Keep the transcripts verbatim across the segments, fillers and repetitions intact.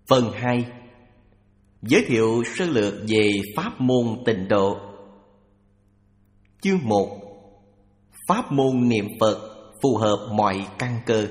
Phần hai. Giới thiệu sơ lược về pháp môn tịnh độ. Chương một. Pháp môn niệm Phật phù hợp mọi căn cơ.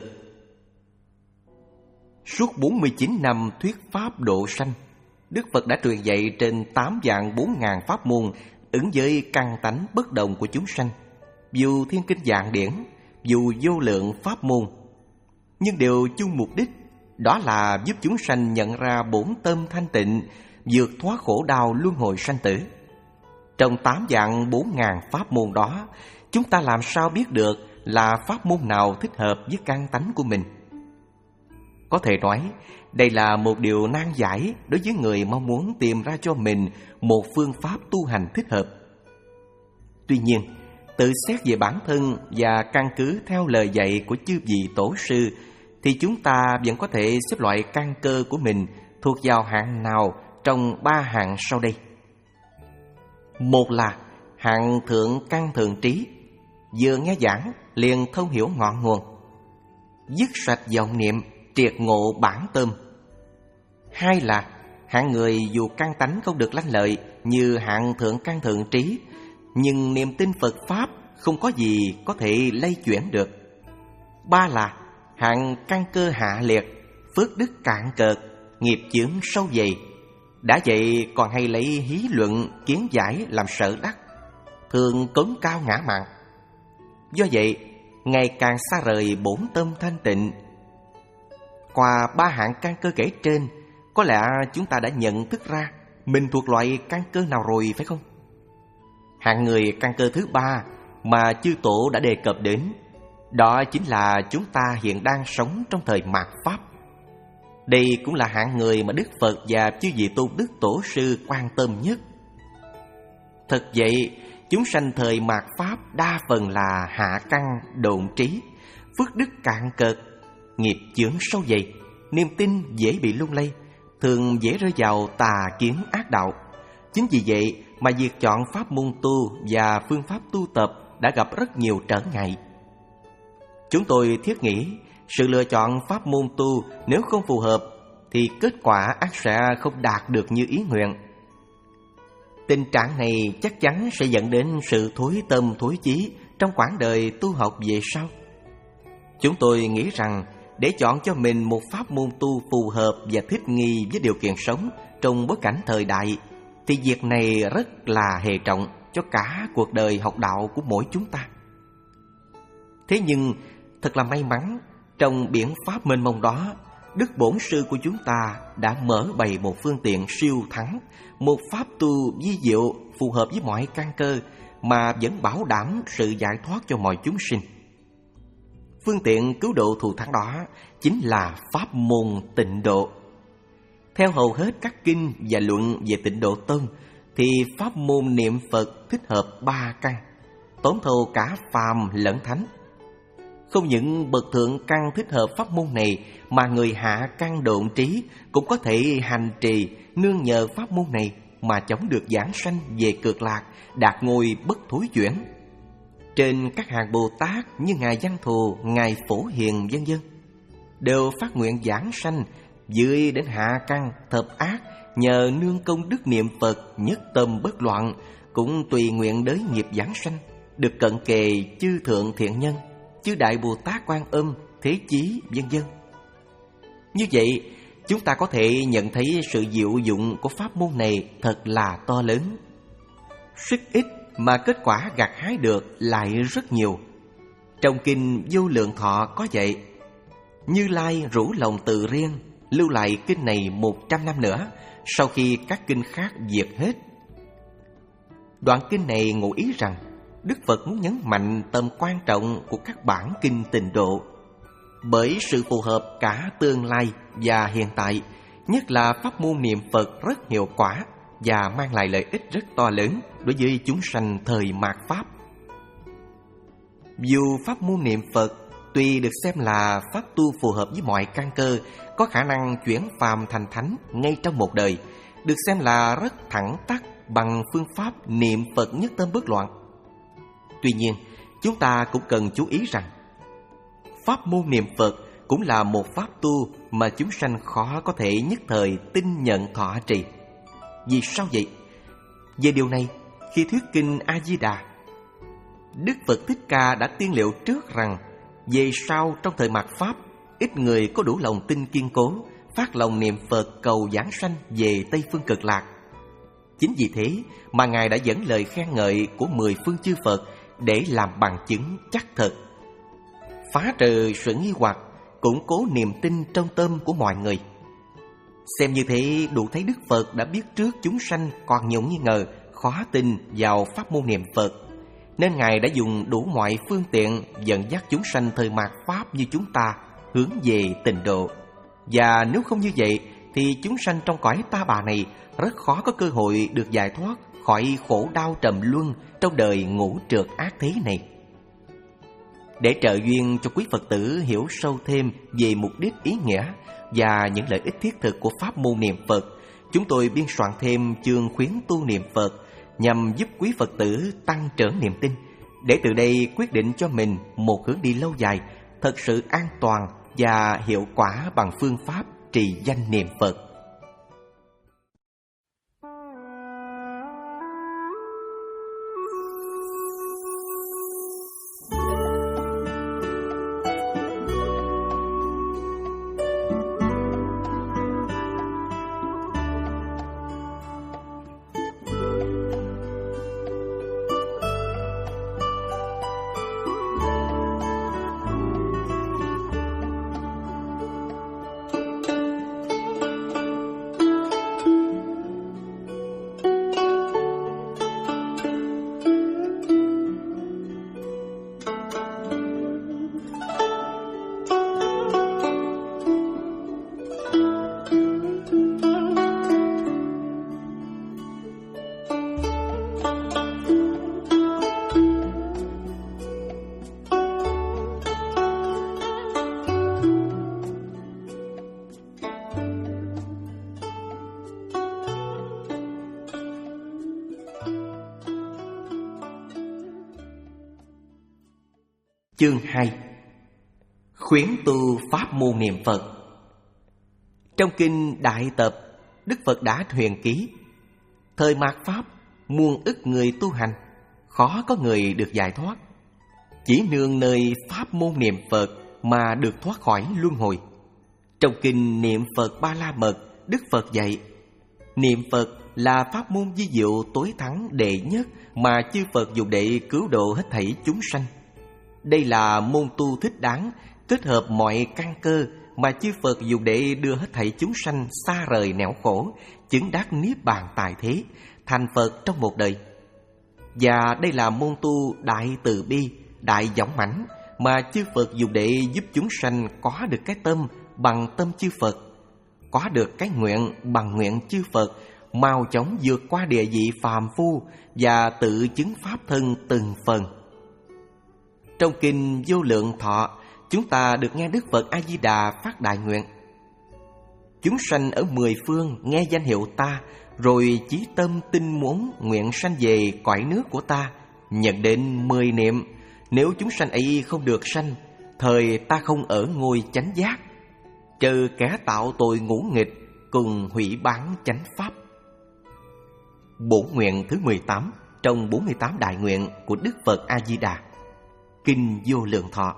Suốt bốn mươi chín năm thuyết pháp độ sanh, Đức Phật đã truyền dạy trên tám vạn bốn ngàn pháp môn ứng với căn tánh bất đồng của chúng sanh, dù thiên kinh vạn điển, dù vô lượng pháp môn, nhưng đều chung mục đích, đó là giúp chúng sanh nhận ra bổn tâm thanh tịnh, vượt thoát khổ đau luân hồi sanh tử. Trong tám vạn bốn ngàn pháp môn đó, chúng ta làm sao biết được là pháp môn nào thích hợp với căn tánh của mình? Có thể nói, đây là một điều nan giải đối với người mong muốn tìm ra cho mình một phương pháp tu hành thích hợp. Tuy nhiên, tự xét về bản thân và căn cứ theo lời dạy của chư vị tổ sư, thì chúng ta vẫn có thể xếp loại căn cơ của mình thuộc vào hạng nào trong ba hạng sau đây. Một là hạng thượng căn thượng trí, vừa nghe giảng liền thông hiểu ngọn nguồn, dứt sạch vọng niệm, triệt ngộ bản tâm. Hai là hạng người dù căn tánh không được lanh lợi như hạng thượng căn thượng trí, nhưng niềm tin Phật Pháp không có gì có thể lay chuyển được. Ba là hạng căn cơ hạ liệt, phước đức cạn cợt, nghiệp chướng sâu dày, đã vậy còn hay lấy hí luận kiến giải làm sở đắc, thường cống cao ngã mạn. Do vậy, ngày càng xa rời bổn tâm thanh tịnh. Qua ba hạng căn cơ kể trên, có lẽ chúng ta đã nhận thức ra mình thuộc loại căn cơ nào rồi, phải không? Hạng người căn cơ thứ ba mà chư tổ đã đề cập đến, đó chính là chúng ta hiện đang sống trong thời mạt Pháp. Đây cũng là hạng người mà Đức Phật và chư vị tôn đức tổ sư quan tâm nhất. Thật vậy, chúng sanh thời mạt Pháp đa phần là hạ căn độn trí, phước đức cạn cợt, nghiệp chướng sâu dày, niềm tin dễ bị lung lay, thường dễ rơi vào tà kiến ác đạo. Chính vì vậy mà việc chọn pháp môn tu và phương pháp tu tập đã gặp rất nhiều trở ngại. Chúng tôi thiết nghĩ sự lựa chọn pháp môn tu nếu không phù hợp thì kết quả ắt sẽ không đạt được như ý nguyện. Tình trạng này chắc chắn sẽ dẫn đến sự thối tâm thối chí trong quãng đời tu học về sau. Chúng tôi nghĩ rằng để chọn cho mình một pháp môn tu phù hợp và thích nghi với điều kiện sống trong bối cảnh thời đại, thì việc này rất là hệ trọng cho cả cuộc đời học đạo của mỗi chúng ta. Thế nhưng thật là may mắn, trong biển pháp mênh mông đó, Đức Bổn Sư của chúng ta đã mở bày một phương tiện siêu thắng, một pháp tu vi diệu phù hợp với mọi căn cơ mà vẫn bảo đảm sự giải thoát cho mọi chúng sinh. Phương tiện cứu độ thù thắng đó chính là pháp môn tịnh độ. Theo hầu hết các kinh và luận về tịnh độ tông, thì pháp môn niệm Phật thích hợp ba căn, tóm thâu cả phàm lẫn thánh. Không những bậc thượng căn thích hợp pháp môn này, mà người hạ căn độn trí cũng có thể hành trì nương nhờ pháp môn này mà chống được giảng sanh về cực lạc, đạt ngôi bất thối chuyển. Trên các hàng Bồ Tát như Ngài Văn Thù, Ngài Phổ Hiền vân vân đều phát nguyện giảng sanh dưới đến hạ căn thập ác, nhờ nương công đức niệm Phật nhất tâm bất loạn, cũng tùy nguyện đới nghiệp giảng sanh, được cận kề chư thượng thiện nhân, chư đại Bồ Tát Quan Âm, Thế Chí vân vân. Như vậy, chúng ta có thể nhận thấy sự diệu dụng của pháp môn này thật là to lớn. Sức ít mà kết quả gặt hái được lại rất nhiều. Trong kinh Vô Lượng Thọ có vậy: Như Lai rủ lòng từ riêng, lưu lại kinh này một trăm năm nữa, sau khi các kinh khác diệt hết. Đoạn kinh này ngụ ý rằng Đức Phật muốn nhấn mạnh tầm quan trọng của các bản kinh tịnh độ, bởi sự phù hợp cả tương lai và hiện tại, nhất là pháp môn niệm Phật rất hiệu quả và mang lại lợi ích rất to lớn đối với chúng sanh thời mạt Pháp. Dù pháp môn niệm Phật tuy được xem là pháp tu phù hợp với mọi căn cơ, có khả năng chuyển phàm thành thánh ngay trong một đời, được xem là rất thẳng tắc bằng phương pháp niệm Phật nhất tâm bất loạn. Tuy nhiên, chúng ta cũng cần chú ý rằng pháp môn niệm Phật cũng là một pháp tu mà chúng sanh khó có thể nhất thời tin nhận thọ trì. Vì sao vậy? Về điều này, khi thuyết kinh A-di-đà, Đức Phật Thích Ca đã tiên liệu trước rằng về sau trong thời mạt Pháp, ít người có đủ lòng tin kiên cố, phát lòng niệm Phật cầu giảng sanh về Tây Phương Cực Lạc. Chính vì thế mà Ngài đã dẫn lời khen ngợi của mười phương chư Phật để làm bằng chứng chắc thật, phá trừ sự nghi hoặc, củng cố niềm tin trong tâm của mọi người. Xem như thế đủ thấy Đức Phật đã biết trước chúng sanh còn nhiều nghi ngờ, khó tin vào pháp môn niệm Phật, nên Ngài đã dùng đủ mọi phương tiện dẫn dắt chúng sanh thời mạt Pháp như chúng ta hướng về tịnh độ. Và nếu không như vậy thì chúng sanh trong cõi ta bà này rất khó có cơ hội được giải thoát khỏi khổ đau trầm luân trong đời ngũ trượt ác thế này. Để trợ duyên cho quý Phật tử hiểu sâu thêm về mục đích, ý nghĩa và những lợi ích thiết thực của pháp môn niệm Phật, chúng tôi biên soạn thêm chương khuyến tu niệm Phật nhằm giúp quý Phật tử tăng trưởng niềm tin, để từ đây quyết định cho mình một hướng đi lâu dài, thật sự an toàn và hiệu quả bằng phương pháp trì danh niệm Phật. Chương hai. Khuyến tu pháp môn niệm Phật. Trong kinh Đại Tập, Đức Phật đã huyền ký: thời mạt Pháp, muôn ức người tu hành, khó có người được giải thoát. Chỉ nương nơi pháp môn niệm Phật mà được thoát khỏi luân hồi. Trong kinh Niệm Phật Ba La Mật, Đức Phật dạy: niệm Phật là pháp môn vi diệu tối thắng đệ nhất mà chư Phật dùng để cứu độ hết thảy chúng sanh. Đây là môn tu thích đáng, kết hợp mọi căn cơ mà chư Phật dùng để đưa hết thảy chúng sanh xa rời nẻo khổ, chứng đắc niết bàn tại thế, thành Phật trong một đời. Và đây là môn tu đại từ bi, đại dõng mãnh mà chư Phật dùng để giúp chúng sanh có được cái tâm bằng tâm chư Phật, có được cái nguyện bằng nguyện chư Phật, mau chóng vượt qua địa vị phàm phu và tự chứng pháp thân từng phần. Trong kinh Vô Lượng Thọ, chúng ta được nghe Đức Phật A-di-đà phát đại nguyện: chúng sanh ở mười phương nghe danh hiệu ta, rồi chí tâm tin muốn nguyện sanh về cõi nước của ta, nhận đến mười niệm. Nếu chúng sanh ấy không được sanh, thời ta không ở ngôi chánh giác, trừ kẻ tạo tội ngũ nghịch, cùng hủy bán chánh pháp. Bổn nguyện thứ mười tám trong bốn mươi tám đại nguyện của Đức Phật A-di-đà, kinh Vô Lượng Thọ.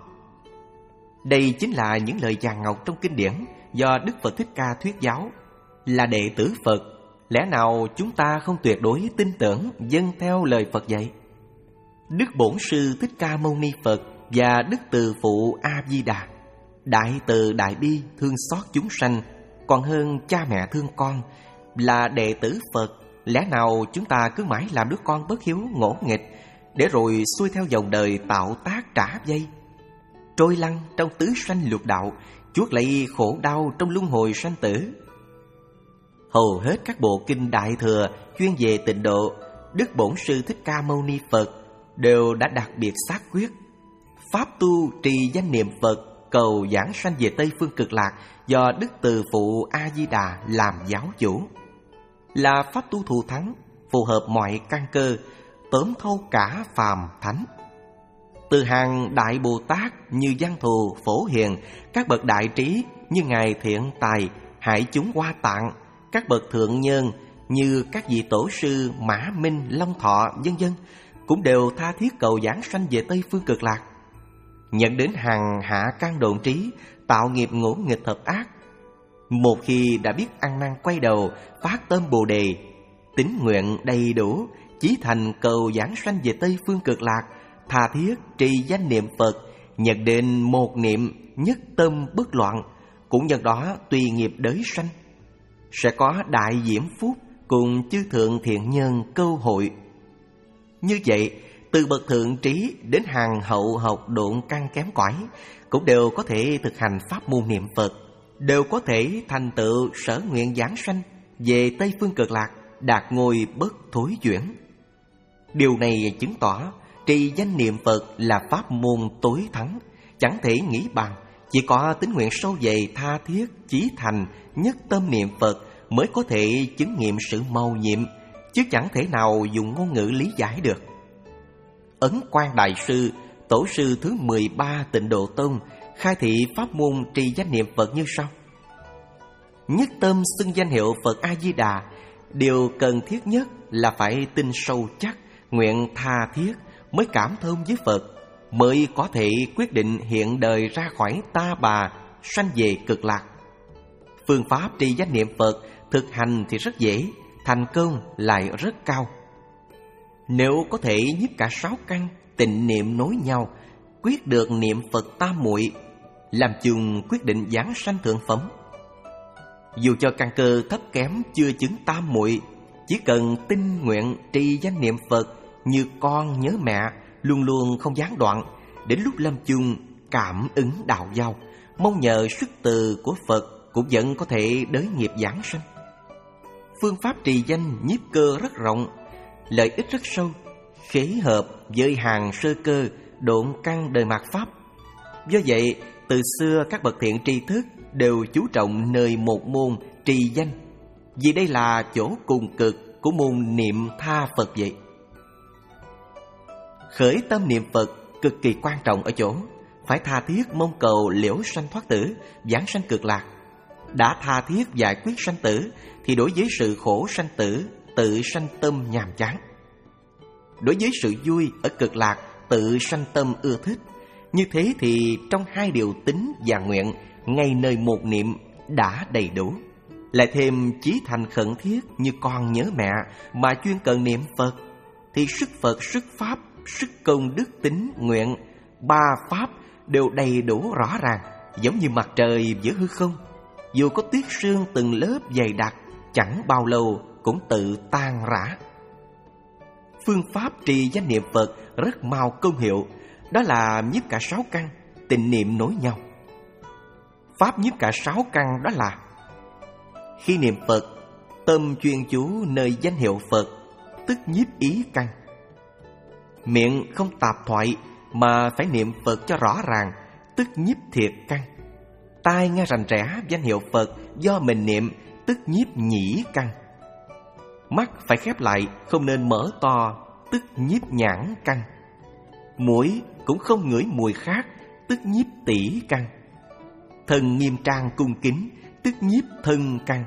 Đây chính là những lời vàng ngọc trong kinh điển do Đức Phật Thích Ca thuyết giáo. Là đệ tử Phật, lẽ nào chúng ta không tuyệt đối tin tưởng vâng theo lời Phật dạy? Đức Bổn Sư Thích Ca Mâu Ni Phật và Đức Từ Phụ A-di-đà, đại từ đại bi thương xót chúng sanh còn hơn cha mẹ thương con. Là đệ tử Phật, lẽ nào chúng ta cứ mãi làm đứa con bất hiếu ngỗ nghịch, để rồi xuôi theo dòng đời tạo tác trả dây, trôi lăn trong tứ sanh lục đạo, chuốc lấy khổ đau trong luân hồi sanh tử? Hầu hết các bộ kinh Đại Thừa chuyên về tịnh độ, Đức Bổn Sư Thích Ca Mâu Ni Phật đều đã đặc biệt xác quyết: pháp tu trì danh niệm Phật cầu giảng sanh về Tây Phương Cực Lạc do Đức Từ Phụ A-di-đà làm giáo chủ, là pháp tu thù thắng, phù hợp mọi căn cơ, tóm thâu cả phàm thánh. Từ hàng Đại Bồ Tát như Văn Thù, Phổ Hiền, các bậc đại trí như Ngài Thiện Tài, Hải Chúng Hoa Tạng, các bậc thượng nhân như các vị tổ sư Mã Minh, Long Thọ, vân vân cũng đều tha thiết cầu giảng sanh về Tây Phương Cực Lạc. Nhận đến hàng hạ căn độn trí, tạo nghiệp ngỗ nghịch thập ác, một khi đã biết ăn năn quay đầu, phát tâm Bồ Đề, tín nguyện đầy đủ, chí thành cầu giảng sanh về Tây Phương Cực Lạc, tha thiết trì danh niệm Phật, nhận đến một niệm nhất tâm bất loạn, cũng nhân đó tùy nghiệp đới sanh, sẽ có đại diễm phúc cùng chư thượng thiện nhân câu hội. Như vậy, từ bậc thượng trí đến hàng hậu học độn căn kém cỏi cũng đều có thể thực hành pháp môn niệm Phật, đều có thể thành tựu sở nguyện giảng sanh về Tây Phương Cực Lạc, đạt ngôi bất thối chuyển. Điều này chứng tỏ trì danh niệm Phật là pháp môn tối thắng, chẳng thể nghĩ bàn. Chỉ có tín nguyện sâu dày, tha thiết, chí thành, nhất tâm niệm Phật mới có thể chứng nghiệm sự mầu nhiệm, chứ chẳng thể nào dùng ngôn ngữ lý giải được. Ấn Quang Đại Sư, tổ sư thứ mười ba Tịnh Độ Tông, khai thị pháp môn trì danh niệm Phật như sau: nhất tâm xưng danh hiệu Phật A-di-đà, điều cần thiết nhất là phải tin sâu chắc, nguyện tha thiết, mới cảm thông với Phật, mới có thể quyết định hiện đời ra khỏi ta bà, sanh về Cực Lạc. Phương pháp trì danh niệm Phật thực hành thì rất dễ, thành công lại rất cao. Nếu có thể nhiếp cả sáu căn tịnh niệm nối nhau, quyết được niệm Phật tam muội, làm chung quyết định giảng sanh thượng phẩm. Dù cho căn cơ thấp kém chưa chứng tam muội, chỉ cần tinh nguyện trì danh niệm Phật như con nhớ mẹ, luôn luôn không gián đoạn, đến lúc lâm chung cảm ứng đạo giao, mong nhờ sức từ của Phật cũng vẫn có thể đới nghiệp giảng sanh. Phương pháp trì danh nhiếp cơ rất rộng, lợi ích rất sâu, khế hợp với hàng sơ cơ độn căn đời mạt pháp. Do vậy, từ xưa các bậc thiện tri thức đều chú trọng nơi một môn trì danh, vì đây là chỗ cùng cực của môn niệm tha Phật vậy. Khởi tâm niệm Phật cực kỳ quan trọng ở chỗ phải tha thiết mong cầu liễu sanh thoát tử, giảng sanh Cực Lạc. Đã tha thiết giải quyết sanh tử thì đối với sự khổ sanh tử tự sanh tâm nhàm chán, đối với sự vui ở Cực Lạc tự sanh tâm ưa thích. Như thế thì trong hai điều tín và nguyện ngay nơi một niệm đã đầy đủ, lại thêm chí thành khẩn thiết như con nhớ mẹ mà chuyên cần niệm Phật, thì sức Phật, sức Pháp, sức công đức tín nguyện, ba pháp đều đầy đủ rõ ràng, giống như mặt trời giữa hư không. Dù có tuyết sương từng lớp dày đặc, chẳng bao lâu cũng tự tan rã. Phương pháp trì danh niệm Phật rất mau công hiệu, đó là nhiếp cả sáu căn tịnh niệm nối nhau. Pháp nhiếp cả sáu căn đó là: khi niệm Phật, tâm chuyên chú nơi danh hiệu Phật, tức nhiếp ý căn. Miệng không tạp thoại mà phải niệm Phật cho rõ ràng, tức nhiếp thiệt căn. Tai nghe rành rẽ danh hiệu Phật do mình niệm, tức nhiếp nhĩ căn. Mắt phải khép lại, không nên mở to, tức nhiếp nhãn căn. Mũi cũng không ngửi mùi khác, tức nhiếp tỷ căn. Thân nghiêm trang cung kính, tức nhiếp thân căn.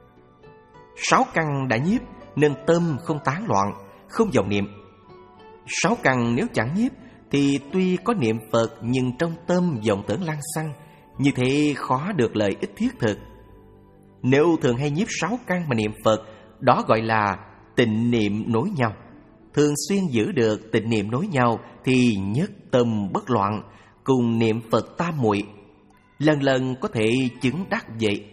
Sáu căn đã nhiếp nên tâm không tán loạn, không vọng niệm. Sáu căn nếu chẳng nhiếp thì tuy có niệm Phật nhưng trong tâm vọng tưởng lăng xăng, như thế khó được lợi ích thiết thực. Nếu thường hay nhiếp sáu căn mà niệm Phật, đó gọi là tịnh niệm nối nhau. Thường xuyên giữ được tịnh niệm nối nhau thì nhất tâm bất loạn, cùng niệm Phật tam muội, lần lần có thể chứng đắc vậy.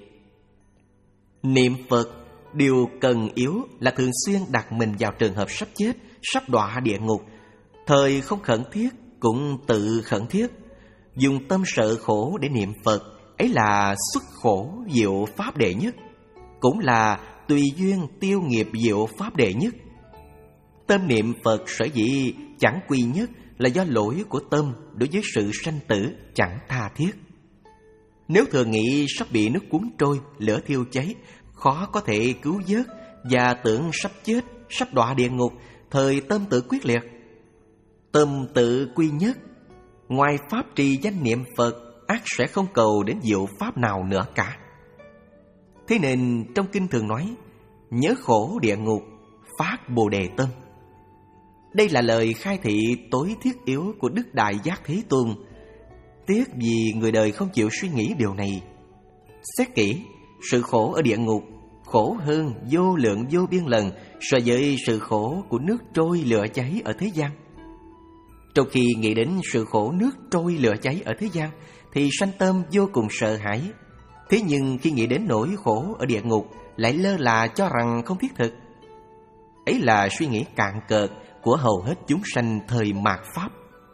Niệm Phật, điều cần yếu là thường xuyên đặt mình vào trường hợp sắp chết, sắp đọa địa ngục. Thời không khẩn thiết cũng tự khẩn thiết, dùng tâm sợ khổ để niệm Phật, ấy là xuất khổ diệu pháp đệ nhất, cũng là tùy duyên tiêu nghiệp diệu pháp đệ nhất. Tâm niệm Phật sở dĩ chẳng quy nhất là do lỗi của tâm đối với sự sanh tử chẳng tha thiết. Nếu thường nghĩ sắp bị nước cuốn trôi, lửa thiêu cháy, khó có thể cứu vớt, và tưởng sắp chết, sắp đọa địa ngục, thời tâm tự quyết liệt. Tâm tự quy nhất ngoài pháp trì danh niệm Phật, ắt sẽ không cầu đến diệu pháp nào nữa cả. Thế nên trong kinh thường nói, nhớ khổ địa ngục, phát Bồ Đề tâm. Đây là lời khai thị tối thiết yếu của Đức Đại Giác Thế Tôn. Tiếc vì người đời không chịu suy nghĩ điều này. Xét kỹ, sự khổ ở địa ngục khổ hơn vô lượng vô biên lần so với sự khổ của nước trôi lửa cháy ở thế gian. Trong khi nghĩ đến sự khổ nước trôi lửa cháy ở thế gian thì sanh tâm vô cùng sợ hãi. Thế nhưng khi nghĩ đến nỗi khổ ở địa ngục lại lơ là cho rằng không thiết thực. Ấy là suy nghĩ cạn cợt của hầu hết chúng sanh thời mạt Pháp.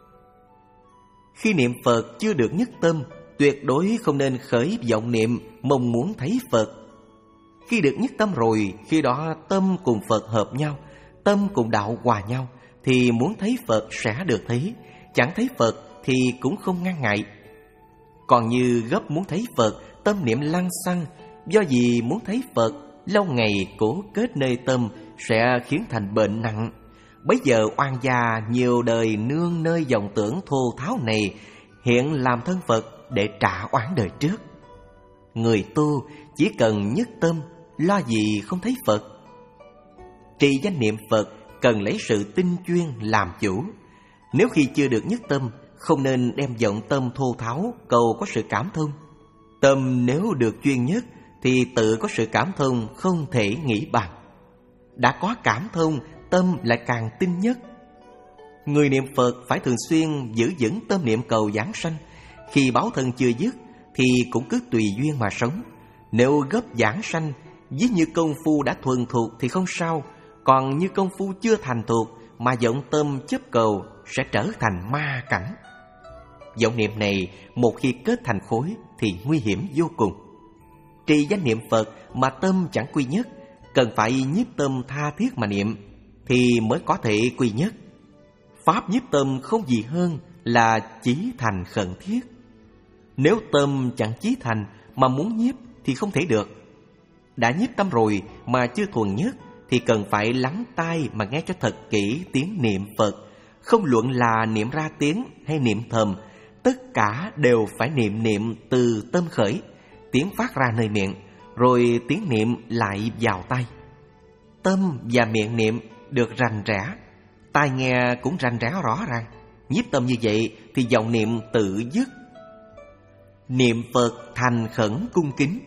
Khi niệm Phật chưa được nhất tâm, tuyệt đối không nên khởi vọng niệm mong muốn thấy Phật. Khi được nhất tâm rồi, khi đó tâm cùng Phật hợp nhau, tâm cùng đạo hòa nhau, thì muốn thấy Phật sẽ được thấy, chẳng thấy Phật thì cũng không ngăn ngại. Còn như gấp muốn thấy Phật, tâm niệm lăng xăng, do gì muốn thấy Phật, lâu ngày cố kết nơi tâm sẽ khiến thành bệnh nặng. Bấy giờ oan gia nhiều đời nương nơi dòng tưởng thô tháo này, hiện làm thân Phật để trả oán đời trước. Người tu chỉ cần nhất tâm, lo gì không thấy Phật. Trì danh niệm Phật cần lấy sự tinh chuyên làm chủ. Nếu khi chưa được nhất tâm, không nên đem vọng tâm thô tháo cầu có sự cảm thông. Tâm nếu được chuyên nhất thì tự có sự cảm thông không thể nghĩ bằng. Đã có cảm thông, tâm lại càng tinh nhất. Người niệm Phật phải thường xuyên giữ vững tâm niệm cầu giảng sanh. Khi báo thân chưa dứt thì cũng cứ tùy duyên mà sống. Nếu gấp giảng sanh, ví như công phu đã thuần thuộc thì không sao. Còn như công phu chưa thành thuộc mà vọng tâm chấp cầu sẽ trở thành ma cảnh. Vọng niệm này một khi kết thành khối thì nguy hiểm vô cùng. Trì danh niệm Phật mà tâm chẳng quy nhất, cần phải nhiếp tâm tha thiết mà niệm thì mới có thể quy nhất. Pháp nhiếp tâm không gì hơn là chí thành khẩn thiết. Nếu tâm chẳng chí thành mà muốn nhiếp thì không thể được. Đã nhiếp tâm rồi mà chưa thuần nhất thì cần phải lắng tai mà nghe cho thật kỹ tiếng niệm Phật. Không luận là niệm ra tiếng hay niệm thầm, tất cả đều phải niệm niệm từ tâm khởi. Tiếng phát ra nơi miệng, rồi tiếng niệm lại vào tai. Tâm và miệng niệm được rành rẽ, tai nghe cũng rành rẽ rõ ràng. Nhiếp tâm như vậy thì vọng niệm tự dứt. Niệm Phật thành khẩn cung kính.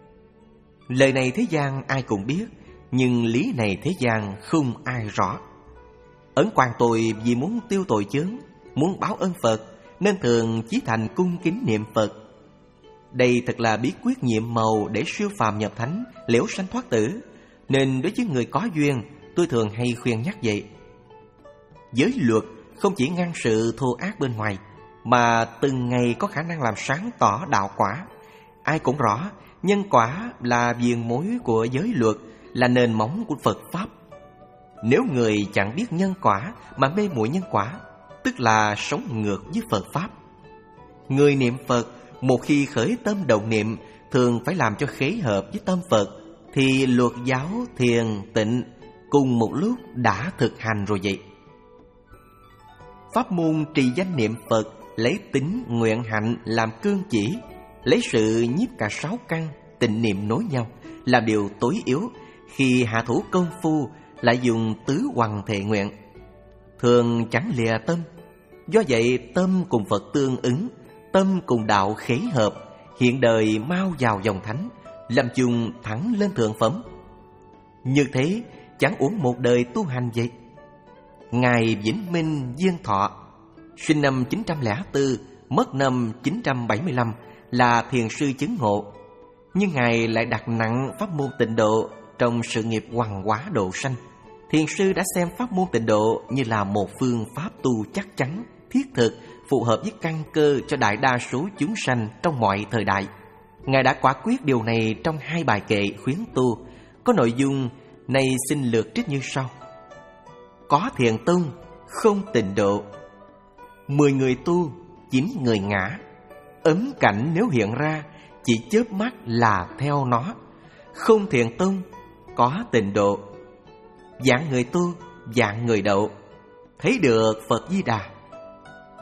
Lời này thế gian ai cũng biết, nhưng lý này thế gian không ai rõ. Ấn quan tôi vì muốn tiêu tội chướng, muốn báo ơn Phật, nên thường chí thành cung kính niệm Phật. Đây thật là bí quyết nhiệm màu để siêu phàm nhập thánh, liễu sanh thoát tử. Nên đối với người có duyên, tôi thường hay khuyên nhắc vậy. Giới luật không chỉ ngăn sự thô ác bên ngoài, mà từng ngày có khả năng làm sáng tỏ đạo quả. Ai cũng rõ, nhân quả là viền mối của giới luật, là nền móng của Phật Pháp. Nếu người chẳng biết nhân quả mà mê muội nhân quả, tức là sống ngược với Phật Pháp. Người niệm Phật, một khi khởi tâm động niệm, thường phải làm cho khế hợp với tâm Phật, thì luật giáo, thiền, tịnh cùng một lúc đã thực hành rồi vậy. Pháp môn trì danh niệm Phật lấy tính nguyện hạnh làm cương chỉ, lấy sự nhiếp cả sáu căn tịnh niệm nối nhau làm điều tối yếu. Khi hạ thủ công phu lại dùng tứ hoằng thệ nguyện, thường chẳng lìa tâm. Do vậy tâm cùng Phật tương ứng, tâm cùng đạo khế hợp, hiện đời mau vào dòng thánh, làm chung thẳng lên thượng phẩm. Như thế chẳng uổng một đời tu hành vậy. Ngài Vĩnh Minh Diên Thọ, sinh năm chín trăm lẻ bốn, mất năm chín trăm bảy mươi lăm, là thiền sư chứng ngộ. Nhưng Ngài lại đặt nặng pháp môn tịnh độ trong sự nghiệp hoằng hóa độ sanh. Thiền sư đã xem pháp môn tịnh độ như là một phương pháp tu chắc chắn, thiết thực, phù hợp với căn cơ cho đại đa số chúng sanh trong mọi thời đại. Ngài đã quả quyết điều này trong hai bài kệ khuyến tu, có nội dung này xin lược trích như sau. Có thiền tông, không tịnh độ. Mười người tu, chín người ngã. Ấm cảnh nếu hiện ra, chỉ chớp mắt là theo nó. Không thiền tông, có tịnh độ. Dạng người tu, dạng người độ. Thấy được Phật Di Đà.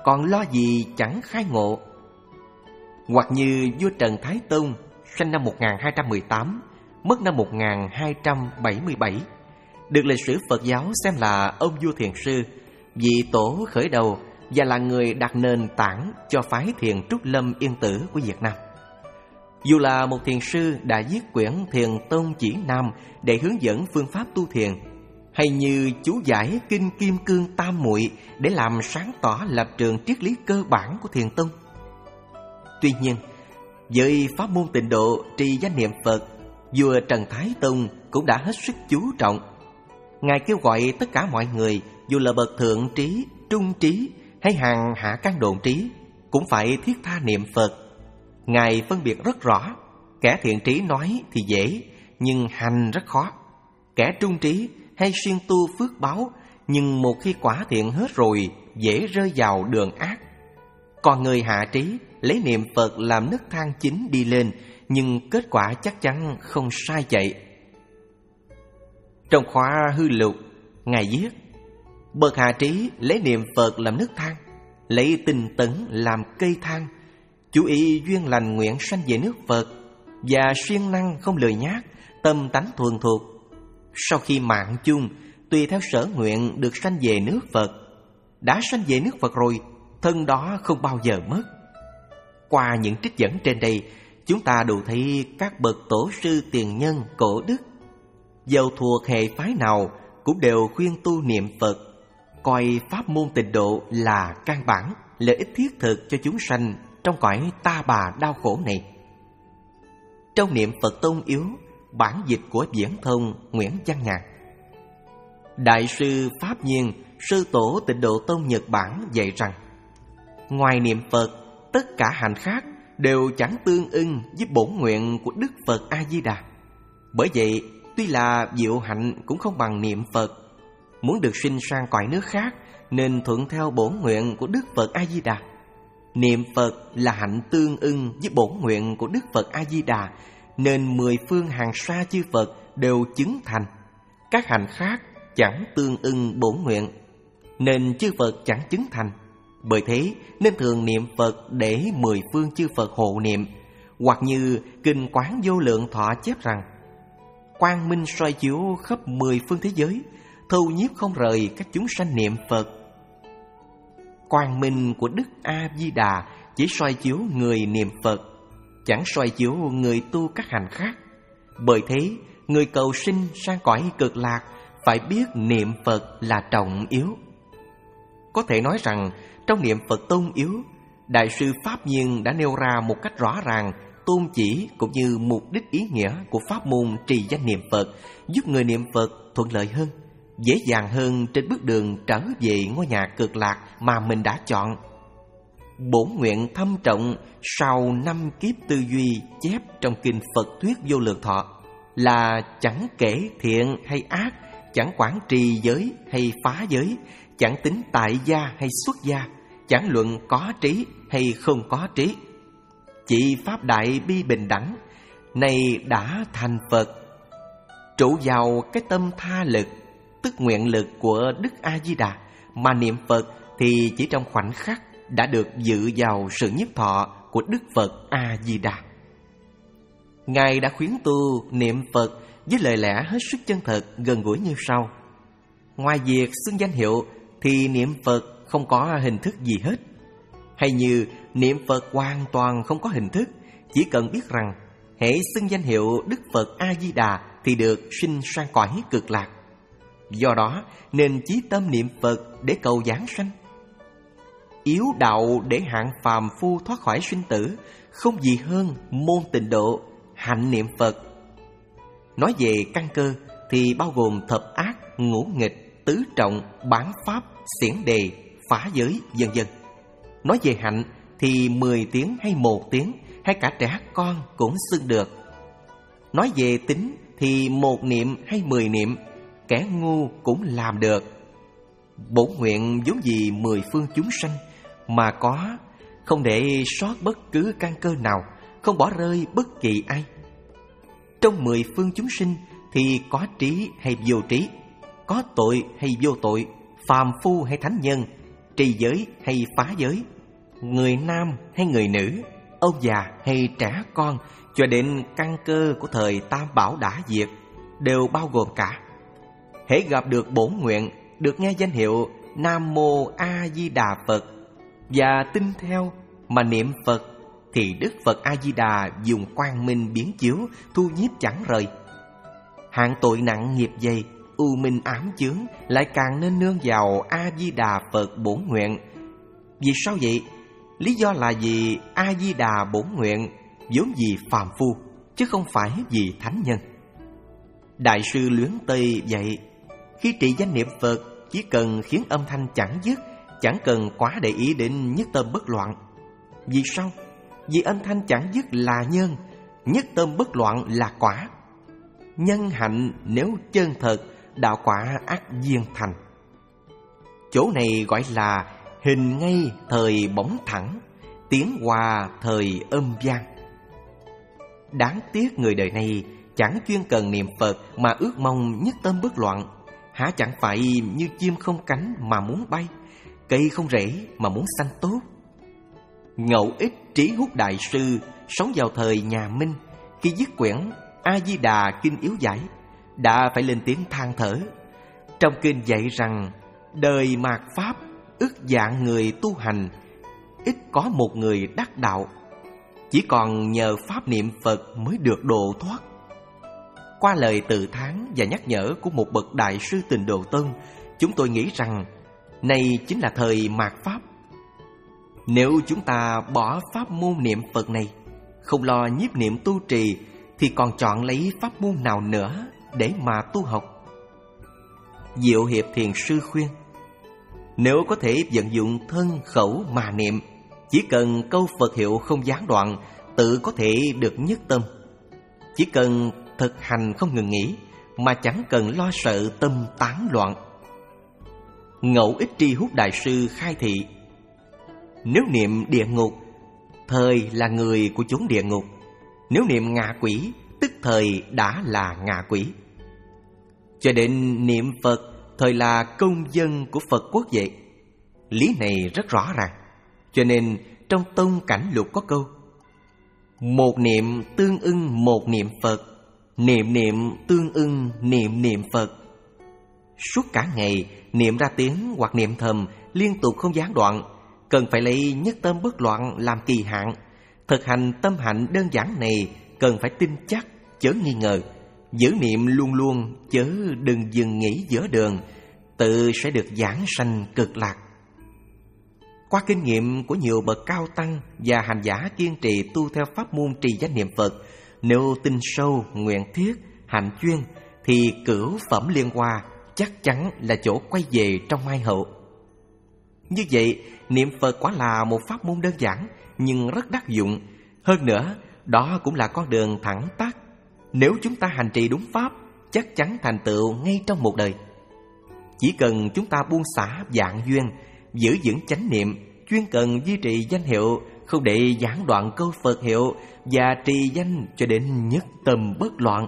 còn lo gì chẳng khai ngộ. Hoặc như vua Trần Thái Tông, sinh năm một nghìn hai trăm mười tám, mất năm một nghìn hai trăm bảy mươi bảy, được lịch sử Phật giáo xem là ông vua thiền sư, vị tổ khởi đầu và là người đặt nền tảng cho phái thiền Trúc Lâm Yên Tử của Việt Nam. Dù là một thiền sư đã viết quyển Thiền Tông Chỉ Nam để hướng dẫn phương pháp tu thiền, hay như chú giải Kinh Kim Cương Tam Muội để làm sáng tỏ lập trường triết lý cơ bản của thiền tông. Tuy nhiên, với pháp môn Tịnh Độ trì danh niệm Phật, vua Trần Thái Tông cũng đã hết sức chú trọng. Ngài kêu gọi tất cả mọi người, dù là bậc thượng trí, trung trí hay hàng hạ căn độn trí, cũng phải thiết tha niệm Phật. Ngài phân biệt rất rõ, kẻ thiện trí nói thì dễ, nhưng hành rất khó. Kẻ trung trí hay siêng tu phước báo, nhưng một khi quả thiện hết rồi, dễ rơi vào đường ác. Còn người hạ trí lấy niệm Phật làm nấc thang chính đi lên, nhưng kết quả chắc chắn không sai chạy. Trong khóa Hư Lục, Ngài viết: bậc hạ trí lấy niệm Phật làm nấc thang, lấy tinh tấn làm cây thang, chú ý duyên lành nguyện sanh về nước Phật, và siêng năng không lười nhác, tâm tánh thuần thục. Sau khi mạng chung, tùy theo sở nguyện được sanh về nước Phật. Đã sanh về nước Phật rồi, thân đó không bao giờ mất. Qua những trích dẫn trên đây, chúng ta đủ thấy các bậc tổ sư tiền nhân cổ đức, dầu thuộc hệ phái nào, cũng đều khuyên tu niệm Phật, coi pháp môn Tịnh Độ là căn bản, lợi ích thiết thực cho chúng sanh trong cõi ta bà đau khổ này. Trong Niệm Phật Tông Yếu, bản dịch của Viễn Thông Nguyễn Văn Ngạc, Đại sư Pháp Nhiên, sư tổ Tịnh Độ Tông Nhật Bản dạy rằng: ngoài niệm Phật, tất cả hành khác đều chẳng tương ưng với bổn nguyện của Đức Phật A Di Đà. Bởi vậy, tuy là diệu hạnh cũng không bằng niệm Phật. Muốn được sinh sang cõi nước khác, nên thuận theo bổn nguyện của Đức Phật A Di Đà. Niệm Phật là hạnh tương ưng với bổn nguyện của Đức Phật A Di Đà, nên mười phương hàng sa chư Phật đều chứng thành. Các hành khác chẳng tương ưng bổn nguyện, nên chư Phật chẳng chứng thành. Bởi thế nên thường niệm Phật để mười phương chư Phật hộ niệm. Hoặc như Kinh Quán Vô Lượng Thọ chép rằng: quang minh soi chiếu khắp mười phương thế giới, thâu nhiếp không rời các chúng sanh niệm Phật. Quang minh của Đức A Di Đà chỉ soi chiếu người niệm Phật, chẳng soi chiếu người tu các hành khác. Bởi thế, người cầu sinh sang cõi cực lạc phải biết niệm Phật là trọng yếu. Có thể nói rằng, trong Niệm Phật Tông Yếu, Đại sư Pháp Nhiên đã nêu ra một cách rõ ràng tôn chỉ cũng như mục đích ý nghĩa của pháp môn trì danh niệm Phật, giúp người niệm Phật thuận lợi hơn, dễ dàng hơn trên bước đường trở về ngôi nhà cực lạc mà mình đã chọn. Bổn nguyện thâm trọng sau năm kiếp tư duy chép trong Kinh Phật Thuyết Vô Lượng Thọ là chẳng kể thiện hay ác, chẳng quản trì giới hay phá giới, chẳng tính tại gia hay xuất gia, chẳng luận có trí hay không có trí. Chỉ pháp đại bi bình đẳng, này đã thành Phật. Trụ vào cái tâm tha lực, tức nguyện lực của Đức A-di-đà, mà niệm Phật thì chỉ trong khoảnh khắc đã được dự vào sự nhiếp thọ của Đức Phật A-di-đà. Ngài đã khuyến tu niệm Phật với lời lẽ hết sức chân thật, gần gũi như sau. Ngoài việc xưng danh hiệu thì niệm Phật không có hình thức gì hết. Hay như niệm Phật hoàn toàn không có hình thức, chỉ cần biết rằng hễ xưng danh hiệu Đức Phật A-di-đà thì được sinh sang cõi cực lạc. Do đó nên chí tâm niệm Phật để cầu giảng sanh. Yếu đạo để hạng phàm phu thoát khỏi sinh tử, không gì hơn môn Tịnh Độ, hạnh niệm Phật. Nói về căn cơ thì bao gồm thập ác, ngũ nghịch, tứ trọng, bản pháp, xiển đề, phá giới, vân vân. Nói về hạnh thì mười tiếng hay một tiếng hay cả trẻ con cũng xưng được. Nói về tính thì một niệm hay mười niệm, kẻ ngu cũng làm được. Bổn nguyện vốn vì mười phương chúng sanh mà có, không để sót bất cứ căn cơ nào, không bỏ rơi bất kỳ ai. Trong mười phương chúng sinh thì có trí hay vô trí, có tội hay vô tội, phàm phu hay thánh nhân, trì giới hay phá giới, người nam hay người nữ, ông già hay trẻ con, cho đến căn cơ của thời Tam Bảo đã diệt, đều bao gồm cả. Hễ gặp được bổn nguyện, được nghe danh hiệu Nam Mô A Di Đà Phật và tin theo mà niệm Phật, thì Đức Phật A Di Đà dùng quang minh biến chiếu, thu nhiếp chẳng rời. Hạng tội nặng nghiệp dày, u minh ám chướng, lại càng nên nương vào A Di Đà Phật bổn nguyện. Vì sao vậy? Lý do là vì A Di Đà bổn nguyện vốn vì phàm phu, chứ không phải vì thánh nhân. Đại sư Luyến Tây vậy, khi trì danh niệm Phật, chỉ cần khiến âm thanh chẳng dứt, chẳng cần quá để ý đến nhất tâm bất loạn. Vì sao? Vì âm thanh chẳng dứt là nhân, nhất tâm bất loạn là quả. Nhân hạnh nếu chân thật, đạo quả ắt viên thành. Chỗ này gọi là hình ngay thời bóng thẳng, tiến hòa thời âm vang. Đáng tiếc người đời này chẳng chuyên cần niệm Phật mà ước mong nhất tâm bất loạn. Há chẳng phải như chim không cánh mà muốn bay, cây không rễ mà muốn xanh tốt. Ngẫu Ích Trí Hút Đại sư sống vào thời nhà Minh, khi viết quyển A Di Đà Kinh Yếu Giải, đã phải lên tiếng than thở. Trong kinh dạy rằng đời mạt pháp, ức vạn người tu hành, ít có một người đắc đạo, chỉ còn nhờ pháp niệm Phật mới được độ thoát. Qua lời tự thán và nhắc nhở của một bậc đại sư Tịnh Độ Tông, chúng tôi nghĩ rằng này chính là thời mạt pháp. Nếu chúng ta bỏ pháp môn niệm Phật này, không lo nhiếp niệm tu trì, thì còn chọn lấy pháp môn nào nữa để mà tu học? Diệu Hiệp Thiền Sư khuyên, nếu có thể vận dụng thân khẩu mà niệm, chỉ cần câu Phật hiệu không gián đoạn, tự có thể được nhất tâm. Chỉ cần thực hành không ngừng nghỉ, mà chẳng cần lo sợ tâm tán loạn. Ngẫu Ích Tri Hút Đại sư khai thị, nếu niệm địa ngục, thời là người của chốn địa ngục. Nếu niệm ngạ quỷ, tức thời đã là ngạ quỷ. Cho đến niệm Phật, thời là công dân của Phật quốc vậy. Lý này rất rõ ràng. Cho nên trong Tông Cảnh Lục có câu: một niệm tương ưng một niệm Phật, niệm niệm tương ưng niệm niệm Phật. Suốt cả ngày niệm ra tiếng hoặc niệm thầm liên tục không gián đoạn, cần phải lấy nhất tâm bất loạn làm kỳ hạn. Thực hành tâm hạnh đơn giản này cần phải tin chắc, chớ nghi ngờ. Giữ niệm luôn luôn, chớ đừng dừng nghỉ giữa đường, tự sẽ được giảng sanh cực lạc. Qua kinh nghiệm của nhiều bậc cao tăng và hành giả kiên trì tu theo pháp môn trì danh niệm Phật, nếu tin sâu, nguyện thiết, hạnh chuyên, thì cửu phẩm liên hoa chắc chắn là chỗ quay về trong mai hậu. Như vậy, niệm Phật quả là một pháp môn đơn giản nhưng rất đắc dụng. Hơn nữa, đó cũng là con đường thẳng tắp. Nếu chúng ta hành trì đúng pháp, chắc chắn thành tựu ngay trong một đời. Chỉ cần chúng ta buông xả vạn duyên, giữ vững chánh niệm, chuyên cần duy trì danh hiệu, không để gián đoạn câu Phật hiệu, và trì danh cho đến nhất tâm bất loạn.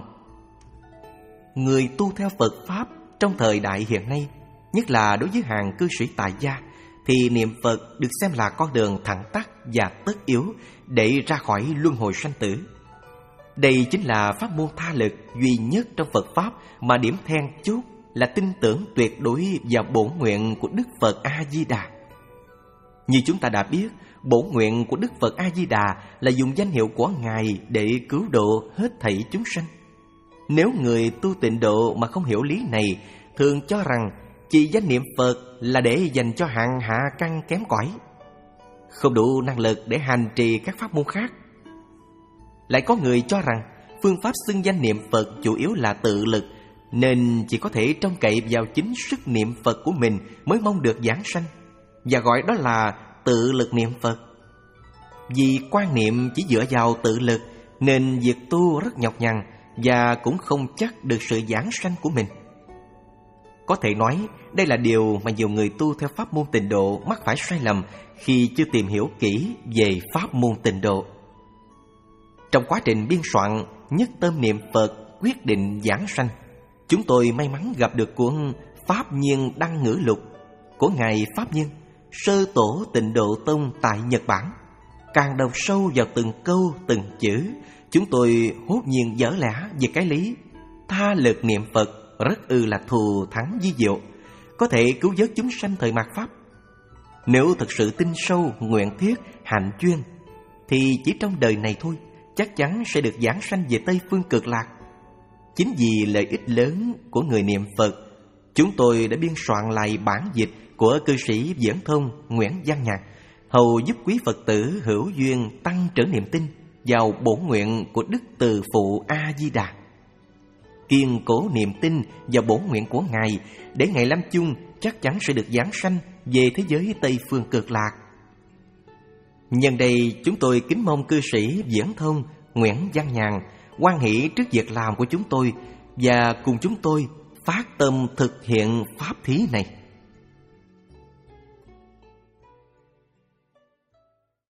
Người tu theo Phật Pháp trong thời đại hiện nay, nhất là đối với hàng cư sĩ tại gia, thì niệm Phật được xem là con đường thẳng tắp và tất yếu để ra khỏi luân hồi sanh tử. Đây chính là pháp môn tha lực duy nhất trong Phật Pháp, mà điểm then chốt là tin tưởng tuyệt đối vào bổn nguyện của Đức Phật A-di-đà. Như chúng ta đã biết, bổn nguyện của Đức Phật A-di-đà là dùng danh hiệu của Ngài để cứu độ hết thảy chúng sanh. Nếu người tu tịnh độ mà không hiểu lý này, thường cho rằng chỉ danh niệm Phật là để dành cho hạng hạ căn kém cỏi, không đủ năng lực để hành trì các pháp môn khác. Lại có người cho rằng phương pháp xưng danh niệm Phật chủ yếu là tự lực, nên chỉ có thể trông cậy vào chính sức niệm Phật của mình mới mong được giảng sanh, và gọi đó là tự lực niệm Phật. Vì quan niệm chỉ dựa vào tự lực, nên việc tu rất nhọc nhằn và cũng không chắc được sự giảng sanh của mình. Có thể nói đây là điều mà nhiều người tu theo pháp môn tịnh độ mắc phải sai lầm khi chưa tìm hiểu kỹ về pháp môn tịnh độ. Trong quá trình biên soạn Nhất Tâm Niệm Phật Quyết Định Giảng Sanh, chúng tôi may mắn gặp được cuốn Pháp Nhiên Đăng Ngữ Lục của Ngài Pháp Nhiên, sơ tổ Tịnh Độ Tông tại Nhật Bản. Càng đọc sâu vào từng câu, từng chữ, chúng tôi hốt nhiên dở lẽ về cái lý tha lực niệm Phật rất ư là thù thắng vi diệu, có thể cứu vớt chúng sanh thời mạt Pháp. Nếu thật sự tin sâu, nguyện thiết, hạnh chuyên, thì chỉ trong đời này thôi, chắc chắn sẽ được giảng sanh về Tây Phương Cực Lạc. Chính vì lợi ích lớn của người niệm Phật, chúng tôi đã biên soạn lại bản dịch của cư sĩ Viễn Thông Nguyễn Văn Nhạc, hầu giúp quý Phật tử hữu duyên tăng trưởng niềm tin vào bổn nguyện của Đức Từ Phụ A Di Đà. Kiên cố niềm tin vào bổn nguyện của Ngài, để Ngài lâm chung chắc chắn sẽ được giảng sanh về thế giới Tây Phương Cực Lạc. Nhân đây chúng tôi kính mong cư sĩ Viễn Thông Nguyễn Văn Nhàn hoan hỷ trước việc làm của chúng tôi và cùng chúng tôi phát tâm thực hiện pháp thí này.